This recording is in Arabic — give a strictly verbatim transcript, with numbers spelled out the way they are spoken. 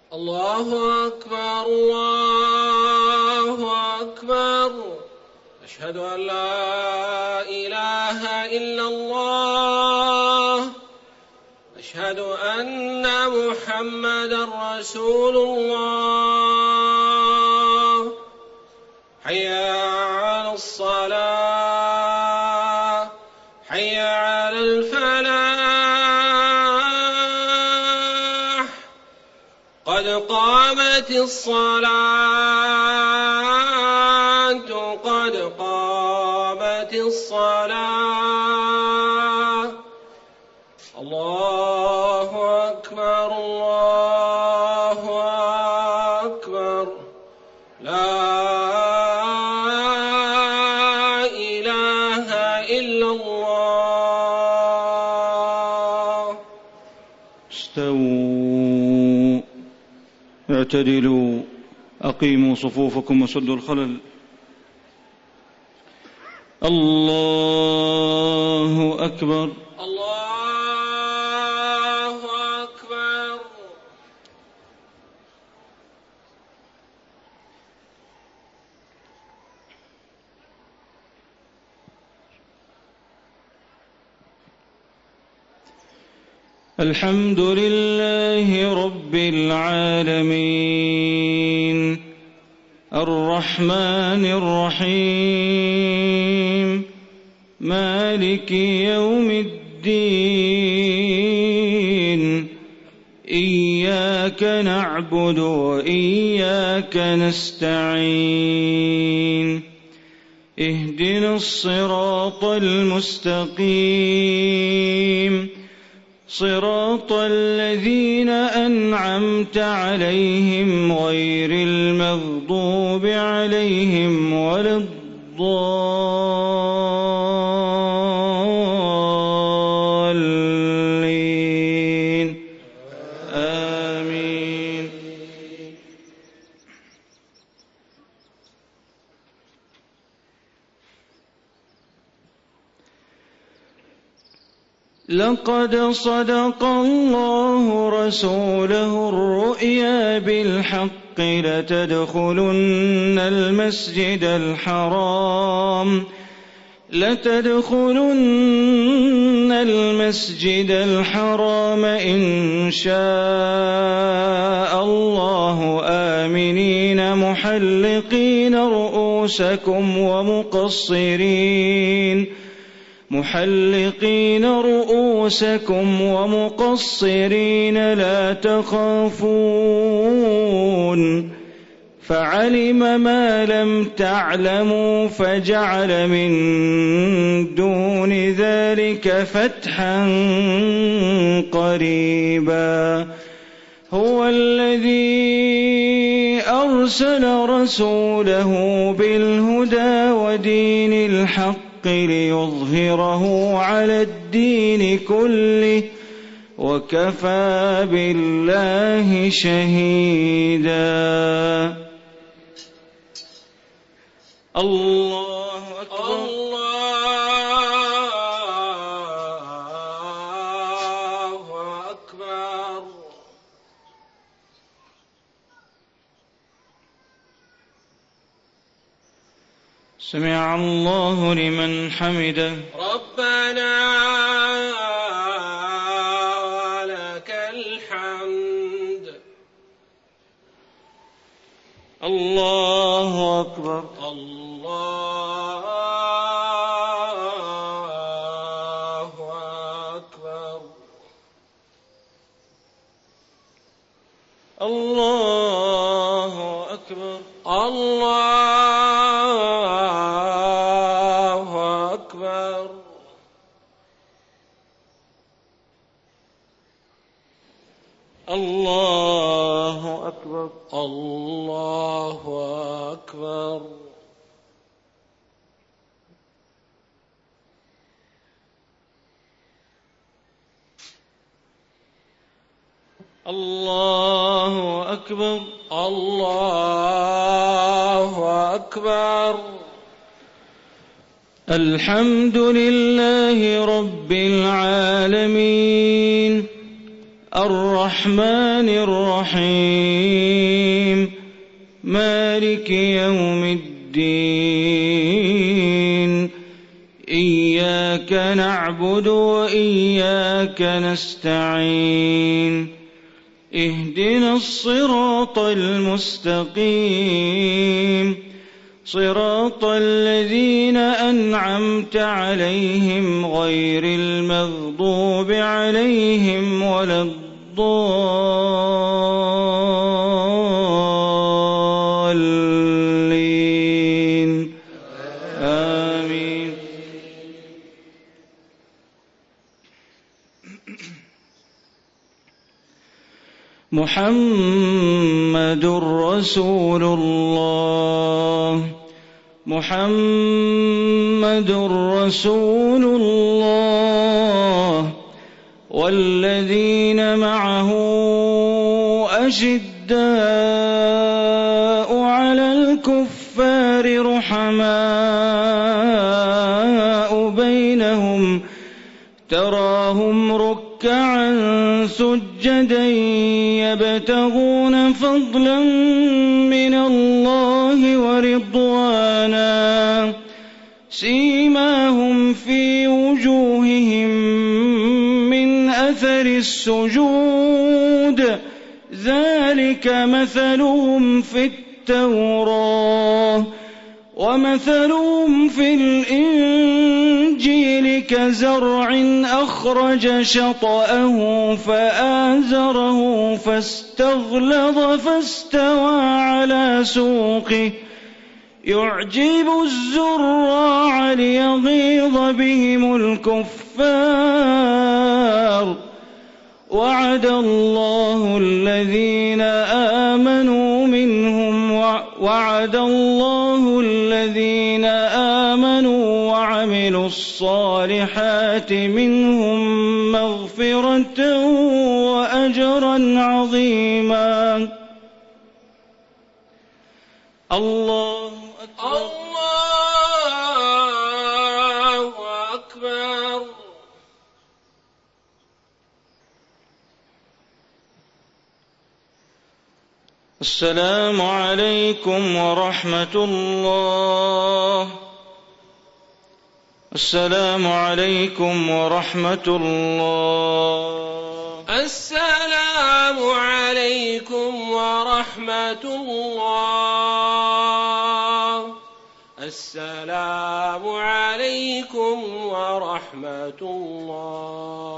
الله أكبر الله أكبر. أشهد أن لا إله إلا الله. أشهد أن محمدا رسول الله. حي على الصلاة حي على الفلاح. قد قامت الصلاة قد قامت الصلاة. الله أكبر الله أكبر. لا إله إلا الله. استووا اعتدلوا أقيموا صفوفكم وسدوا الخلل. الله أكبر الله أكبر. الحمد لله رب العالمين الرحمن الرحيم مالك يوم الدين. إياك نعبد وإياك نستعين. اهدنا الصراط المستقيم صراط الذين أنعمت عليهم غير المغضوب عليهم ولا الضالين. آمين. لقد صدق الله رسوله الرؤيا بالحق لتدخلن المسجد الحرام لتدخلن المسجد الحرام إن شاء الله آمنين محلقين رؤوسكم ومقصرين محلقين رؤوسكم ومقصرين لا تخافون فعلم ما لم تعلموا فجعل من دون ذلك فتحا قريبا. هو الذي أرسل رسوله بالهدى ودين الحق ليظهره على الدين كله وكفى بالله شهيدا. الله أكبر الله أكبر. سمع الله لمن حمده. ربنا ولك الحمد. الله أكبر الله أكبر. الله أكبر الله أكبر. الله أكبر الله أكبر. الله أكبر الله أكبر. الحمد لله رب العالمين الرحمن الرحيم مالك يوم الدين إياك نعبد وإياك نستعين اهدنا الصراط المستقيم صراط الذين أنعمت عليهم غير المغضوب عليهم ولا الضالين آمين. محمد رسول الله محمد رسول الله والذين معه أشداء على الكفار رحماء بينهم تراهم ركعا سجدا يبتغون فضلا من الله ورضوانا سيماهم في وجوههم من أثر السجود ذلك مثلهم في التوراة ومثلهم في الإنجيل كزرع أخرج شطأه فآزره فاستغلظ فاستوى على سوقه يعجب الزراع ليغيظ بهم الكفار وعد الله الذين آمنوا منهم وعد الله الذين آمنوا وعملوا الصالحات منهم مغفرة وأجرا عظيما. الله أكبر الله أكبر. السلام عليكم ورحمة الله. السلام عليكم ورحمة الله. السلام عليكم ورحمة الله. السلام عليكم ورحمة الله.